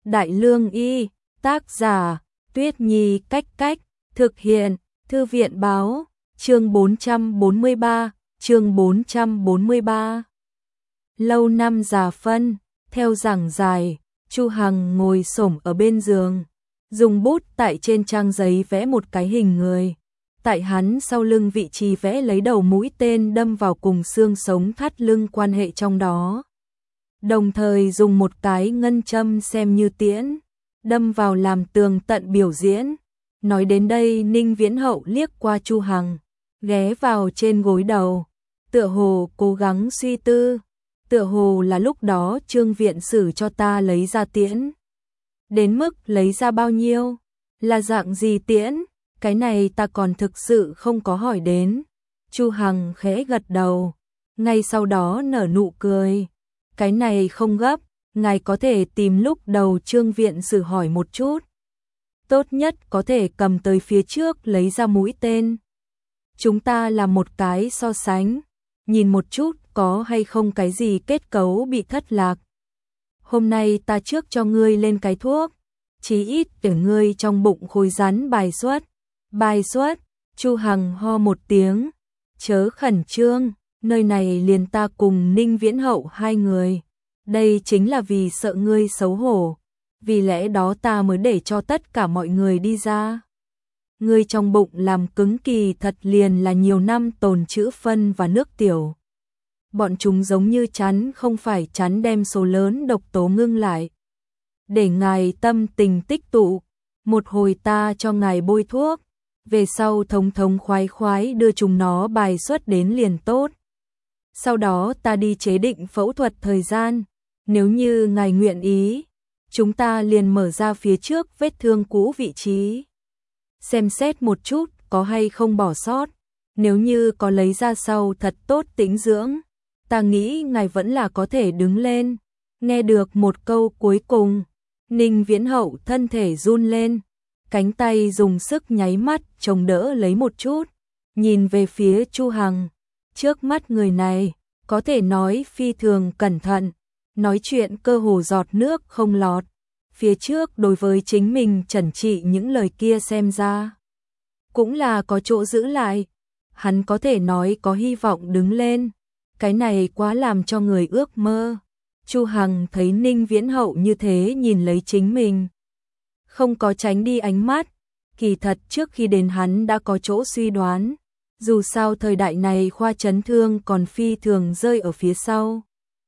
Đại Lương Y, tác giả, Tuyết Nhi Cách Cách, thực hiện, Thư viện Báo, chương 443, chương 443. Lâu năm già phân, theo giảng giải, Chu Hằng ngồi xổm ở bên giường, dùng bút tại trên trang giấy vẽ một cái hình người. Tại hắn sau lưng vị trí vẽ lấy đầu mũi tên đâm vào cùng xương sống thắt lưng quan hệ trong đó. Đồng thời dùng một cái ngân châm xem như tiễn, đâm vào làm tường tận biểu diễn. Nói đến đây Ninh Viễn Hậu liếc qua Chu Hằng, ghé vào trên gối đầu, tựa hồ cố gắng suy tư, tựa hồ là lúc đó Trương viện sử cho ta lấy ra tiễn. Đến mức lấy ra bao nhiêu, là dạng gì tiễn, cái này ta còn thực sự không có hỏi đến. Chu Hằng khẽ gật đầu, ngay sau đó nở nụ cười. Cái này không gấp, ngài có thể tìm lúc đầu Trương viện sử hỏi một chút. Tốt nhất có thể cầm tới phía trước lấy ra mũi tên. Chúng ta làm một cái so sánh, nhìn một chút có hay không cái gì kết cấu bị thất lạc. Hôm nay ta trước cho ngươi lên cái thuốc, chí ít để ngươi trong bụng khối rắn bài xuất. Bài xuất, Chu Hằng ho một tiếng, chớ khẩn trương, nơi này liền ta cùng Ninh Viễn Hậu hai người. Đây chính là vì sợ ngươi xấu hổ, vì lẽ đó ta mới để cho tất cả mọi người đi ra. Ngươi trong bụng làm cứng kỳ thật liền là nhiều năm tồn trữ phân và nước tiểu. Bọn chúng giống như chắn không phải chắn đem số lớn độc tố ngưng lại. Để ngài tâm tình tích tụ, một hồi ta cho ngài bôi thuốc, về sau thống thống khoái khoái đưa chúng nó bài xuất đến liền tốt. Sau đó ta đi chế định phẫu thuật thời gian, nếu như ngài nguyện ý, chúng ta liền mở ra phía trước vết thương cũ vị trí. Xem xét một chút có hay không bỏ sót, nếu như có lấy ra sau thật tốt tĩnh dưỡng, ta nghĩ ngài vẫn là có thể đứng lên. Nghe được một câu cuối cùng, Ninh Viễn Hậu thân thể run lên, cánh tay dùng sức nháy mắt chống đỡ lấy một chút, nhìn về phía Chu Hằng. Trước mắt người này, có thể nói phi thường cẩn thận, nói chuyện cơ hồ giọt nước không lọt. Phía trước đối với chính mình trần trị những lời kia xem ra cũng là có chỗ giữ lại. Hắn có thể nói có hy vọng đứng lên, cái này quá làm cho người ước mơ. Chu Hằng thấy Ninh Viễn Hậu như thế nhìn lấy chính mình, không có tránh đi ánh mắt. Kỳ thật trước khi đến hắn đã có chỗ suy đoán, dù sao thời đại này khoa chấn thương còn phi thường rơi ở phía sau.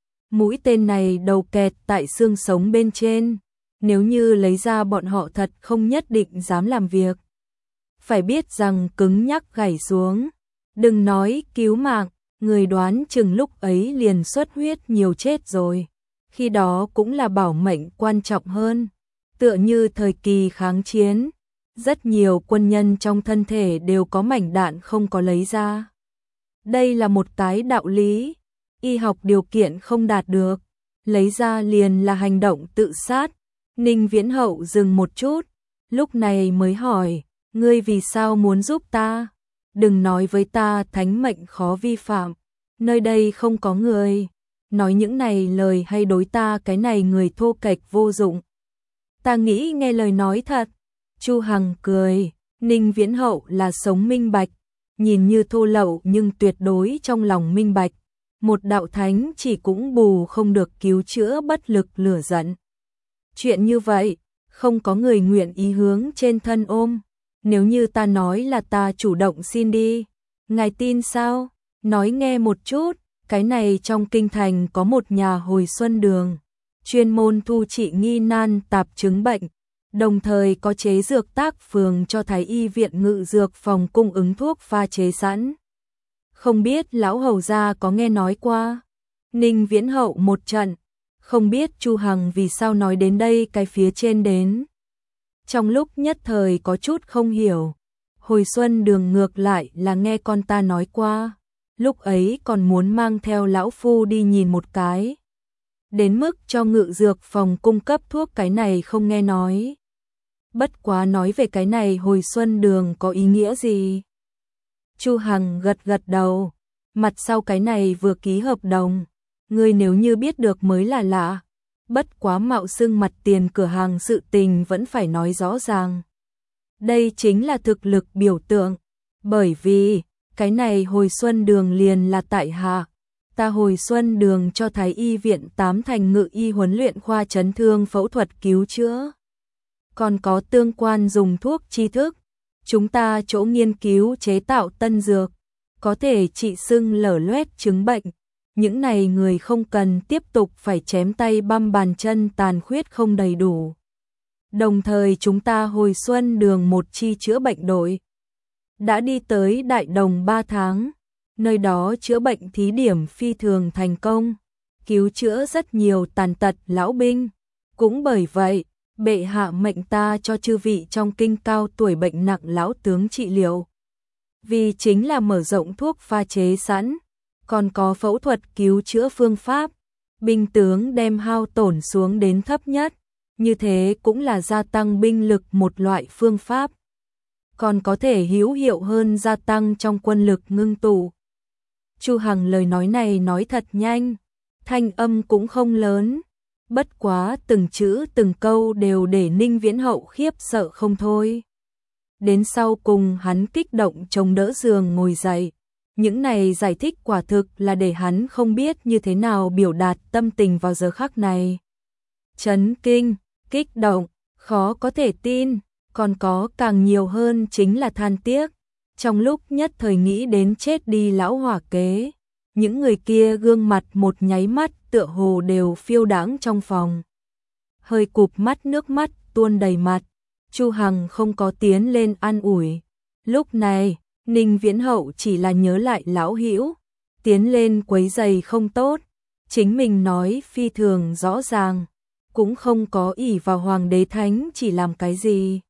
Mũi tên này đầu kẹt tại xương sống bên trên, nếu như lấy ra bọn họ thật không nhất định dám làm việc. Phải biết rằng cứng nhắc gãy xuống, đừng nói cứu mạng, người đoán chừng lúc ấy liền xuất huyết nhiều chết rồi. Khi đó cũng là bảo mệnh quan trọng hơn, tựa như thời kỳ kháng chiến, rất nhiều quân nhân trong thân thể đều có mảnh đạn không có lấy ra. Đây là một cái đạo lý, y học điều kiện không đạt được, lấy ra liền là hành động tự sát. Ninh Viễn Hậu dừng một chút, lúc này mới hỏi, ngươi vì sao muốn giúp ta? Đừng nói với ta thánh mệnh khó vi phạm, nơi đây không có người. Nói những này lời hay đối ta cái này người thô kệch vô dụng. Ta nghĩ nghe lời nói thật. Chu Hằng cười, Ninh Viễn Hậu là sống minh bạch, nhìn như thô lậu nhưng tuyệt đối trong lòng minh bạch. Một đạo thánh chỉ cũng bù không được cứu chữa bất lực lửa giận. Chuyện như vậy, không có người nguyện ý hướng trên thân ôm. Nếu như ta nói là ta chủ động xin đi, ngài tin sao? Nói nghe một chút, cái này trong kinh thành có một nhà hồi xuân đường, chuyên môn thu trị nghi nan tạp chứng bệnh, đồng thời có chế dược tác phường cho Thái y viện ngự dược phòng cung ứng thuốc pha chế sẵn. Không biết lão hầu gia có nghe nói qua? Ninh Viễn Hậu một trận, không biết Chu Hằng vì sao nói đến đây cái phía trên đến. Trong lúc nhất thời có chút không hiểu, hồi xuân đường ngược lại là nghe con ta nói qua, lúc ấy còn muốn mang theo lão phu đi nhìn một cái. Đến mức cho ngự dược phòng cung cấp thuốc cái này không nghe nói. Bất quá nói về cái này hồi xuân đường có ý nghĩa gì? Chu Hằng gật gật đầu, mặt sau cái này vừa ký hợp đồng, ngươi nếu như biết được mới là lạ. bất quá mạo xưng mặt tiền cửa hàng sự tình vẫn phải nói rõ ràng. Đây chính là thực lực biểu tượng, bởi vì cái này hồi xuân đường liền là tại hạ. Ta hồi xuân đường cho Thái y viện 8 thành ngự y huấn luyện khoa chấn thương phẫu thuật cứu chữa. Còn có tương quan dùng thuốc tri thức. Chúng ta chỗ nghiên cứu chế tạo tân dược, có thể trị sưng lở loét chứng bệnh. Những này người không cần tiếp tục phải chém tay băm bàn chân tàn khuyết không đầy đủ. Đồng thời chúng ta hồi xuân đường một chi chữa bệnh đội đã đi tới Đại Đồng 3 tháng. Nơi đó chữa bệnh thí điểm phi thường thành công, cứu chữa rất nhiều tàn tật lão binh. Cũng bởi vậy, bệ hạ mệnh ta cho chư vị trong kinh cao tuổi bệnh nặng lão tướng trị liệu. Vì chính là mở rộng thuốc pha chế sẵn, còn có phẫu thuật cứu chữa phương pháp, binh tướng đem hao tổn xuống đến thấp nhất, như thế cũng là gia tăng binh lực một loại phương pháp. Còn có thể hữu hiệu hơn gia tăng trong quân lực ngưng tụ. Chu Hằng lời nói này nói thật nhanh, thanh âm cũng không lớn, bất quá từng chữ từng câu đều để Ninh Viễn Hậu khiếp sợ không thôi. Đến sau cùng hắn kích động chống đỡ giường ngồi dậy, những này giải thích quả thực là để hắn không biết như thế nào biểu đạt tâm tình vào giờ khắc này. Chấn kinh, kích động, khó có thể tin, còn có càng nhiều hơn chính là than tiếc. Trong lúc nhất thời nghĩ đến chết đi lão hỏa kế, những người kia gương mặt một nháy mắt tựa hồ đều phiêu đãng trong phòng. Hơi cụp mắt nước mắt tuôn đầy mặt, Chu Hằng không có tiến lên an ủi. Lúc này, Ninh Viễn Hậu chỉ là nhớ lại lão hữu, tiến lên quấy giày không tốt, chính mình nói phi thường rõ ràng, cũng không có ỷ vào hoàng đế thánh chỉ làm cái gì,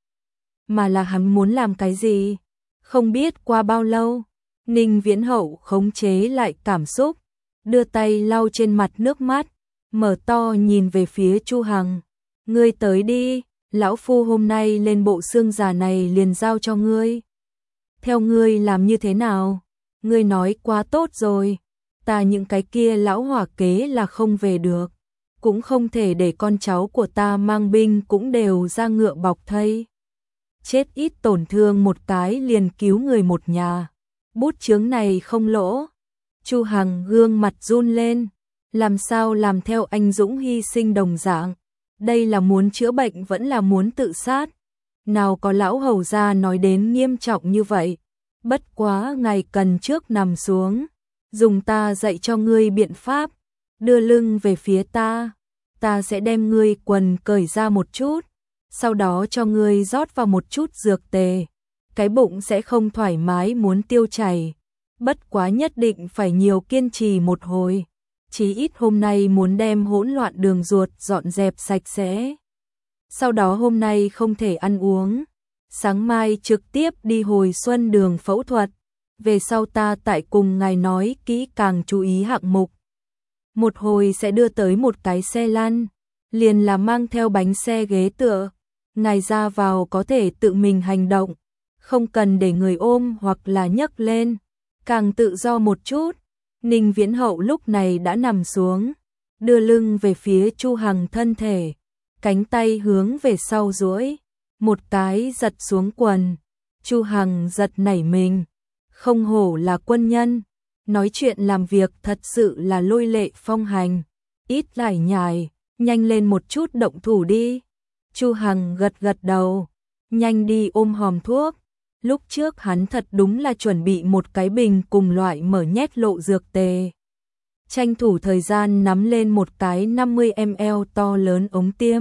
mà là hắn muốn làm cái gì. Không biết qua bao lâu, Ninh Viễn Hậu khống chế lại cảm xúc, đưa tay lau trên mặt nước mắt, mở to nhìn về phía Chu Hằng. Ngươi tới đi, lão phu hôm nay lên bộ xương già này liền giao cho ngươi. Theo ngươi làm như thế nào? Ngươi nói quá tốt rồi, ta những cái kia lão hỏa kế là không về được, cũng không thể để con cháu của ta mang binh cũng đều ra ngựa bọc thây. Chết ít tổn thương một cái liền cứu người một nhà. Bút chướng này không lỗ. Chu Hằng gương mặt run lên, làm sao làm theo anh dũng hy sinh đồng dạng. Đây là muốn chữa bệnh vẫn là muốn tự sát. Nào có lão hầu gia nói đến nghiêm trọng như vậy. Bất quá ngài cần trước nằm xuống, dùng ta dạy cho ngươi biện pháp, đưa lưng về phía ta, ta sẽ đem ngươi quần cởi ra một chút, sau đó cho ngươi rót vào một chút dược tề, cái bụng sẽ không thoải mái muốn tiêu chảy, bất quá nhất định phải nhiều kiên trì một hồi, chí ít hôm nay muốn đem hỗn loạn đường ruột dọn dẹp sạch sẽ. Sau đó hôm nay không thể ăn uống, sáng mai trực tiếp đi hồi xuân đường phẫu thuật, về sau ta tại cùng ngài nói kỹ càng chú ý hạng mục. Một hồi sẽ đưa tới một cái xe lăn, liền là mang theo bánh xe ghế tựa, ngài ra vào có thể tự mình hành động, không cần để người ôm hoặc là nhấc lên, càng tự do một chút. Ninh Viễn Hậu lúc này đã nằm xuống, đưa lưng về phía Chu Hằng thân thể, cánh tay hướng về sau duỗi, một cái giật xuống quần. Chu Hằng giật nảy mình, không hổ là quân nhân, nói chuyện làm việc thật sự là lôi lệ phong hành, ít lải nhải, nhanh lên một chút động thủ đi. Chu Hằng gật gật đầu, nhanh đi ôm hòm thuốc. Lúc trước hắn thật đúng là chuẩn bị một cái bình cùng loại mở nhét lộ dược tề. Tranh thủ thời gian nắm lên một cái 50ml to lớn ống tiêm.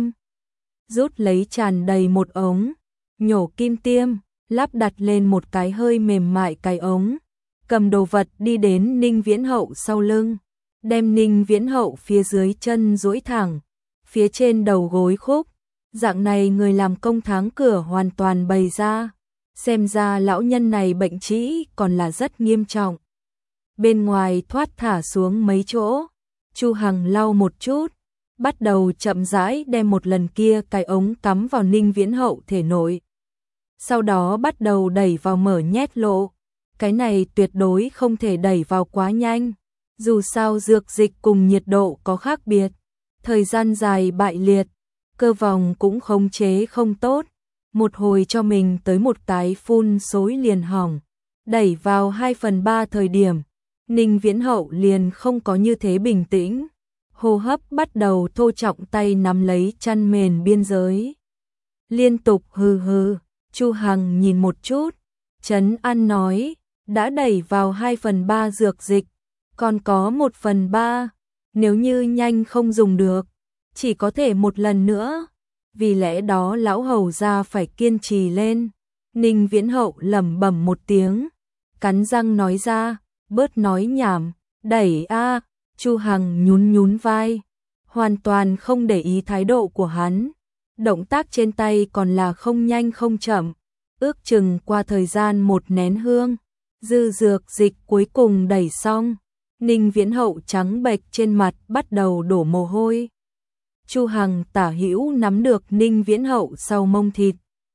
Rút lấy tràn đầy một ống, nhổ kim tiêm, lắp đặt lên một cái hơi mềm mại cái ống. Cầm đồ vật đi đến Ninh Viễn Hậu sau lưng, đem Ninh Viễn Hậu phía dưới chân duỗi thẳng, phía trên đầu gối khúc. Dạng này người làm công tháng cửa hoàn toàn bày ra. Xem ra lão nhân này bệnh trĩ còn là rất nghiêm trọng. Bên ngoài thoát thả xuống mấy chỗ, Chu Hằng lau một chút, bắt đầu chậm rãi đem một lần kia cái ống cắm vào Ninh Viễn Hậu thể nội. Sau đó bắt đầu đẩy vào mở nhét lộ. Cái này tuyệt đối không thể đẩy vào quá nhanh, dù sao dược dịch cùng nhiệt độ có khác biệt. Thời gian dài bại liệt, cơ vòng cũng khống chế không tốt, một hồi cho mình tới một cái phun xối liền hỏng, đẩy vào 2/3 thời điểm, Ninh Viễn Hậu liền không có như thế bình tĩnh, hô hấp bắt đầu thô trọng, tay nắm lấy chăn mền biên giới. Liên tục hừ hừ, Chu Hằng nhìn một chút, trấn an nói, đã đẩy vào 2/3 dược dịch, còn có 1/3, nếu như nhanh không dùng được, chỉ có thể một lần nữa, vì lẽ đó lão hầu gia phải kiên trì lên. Ninh Viễn Hậu lẩm bẩm một tiếng, cắn răng nói ra, bớt nói nhảm, đẩy a. Chu Hằng nhún nhún vai, hoàn toàn không để ý thái độ của hắn. Động tác trên tay còn là không nhanh không chậm, ước chừng qua thời gian 1 nén hương, dư dược dịch cuối cùng đẩy xong. Ninh Viễn Hậu trắng bệch trên mặt bắt đầu đổ mồ hôi. Chu Hằng tả hữu nắm được Ninh Viễn Hậu sau mông thịt.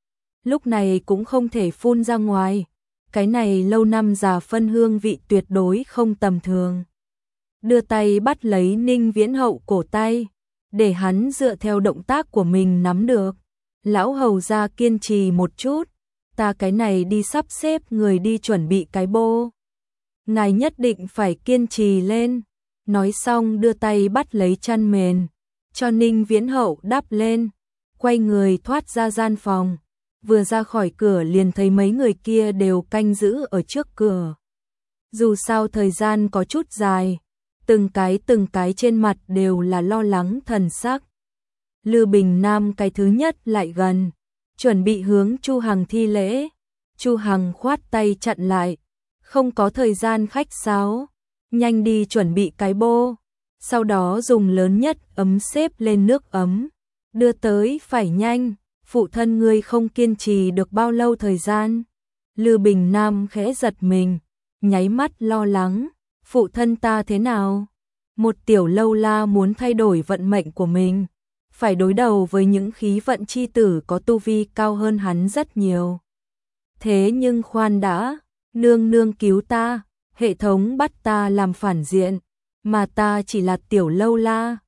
Lúc này cũng không thể phun ra ngoài, cái này lâu năm già phân hương vị tuyệt đối không tầm thường. Đưa tay bắt lấy Ninh Viễn Hậu cổ tay, để hắn dựa theo động tác của mình nắm được. Lão hầu gia kiên trì một chút, ta cái này đi sắp xếp người đi chuẩn bị cái bô. Ngài nhất định phải kiên trì lên. Nói xong đưa tay bắt lấy chăn mền, cho Ninh Viễn Hậu đắp lên, quay người thoát ra gian phòng. Vừa ra khỏi cửa liền thấy mấy người kia đều canh giữ ở trước cửa. Dù sao thời gian có chút dài, từng cái trên mặt đều là lo lắng thần sắc. Lư Bình Nam cái thứ nhất lại gần, chuẩn bị hướng Chu Hằng thi lễ. Chu Hằng khoát tay chặn lại, không có thời gian khách sáo, nhanh đi chuẩn bị cái bô, sau đó dùng lớn nhất ấm xếp lên nước ấm, đưa tới phải nhanh, phụ thân ngươi không kiên trì được bao lâu thời gian. Lư Bình Nam khẽ giật mình, nháy mắt lo lắng, phụ thân ta thế nào? Một tiểu lâu la muốn thay đổi vận mệnh của mình, phải đối đầu với những khí vận chi tử có tu vi cao hơn hắn rất nhiều. Thế nhưng khoan đã, nương nương cứu ta, hệ thống bắt ta làm phản diện, mà ta chỉ là tiểu lâu la,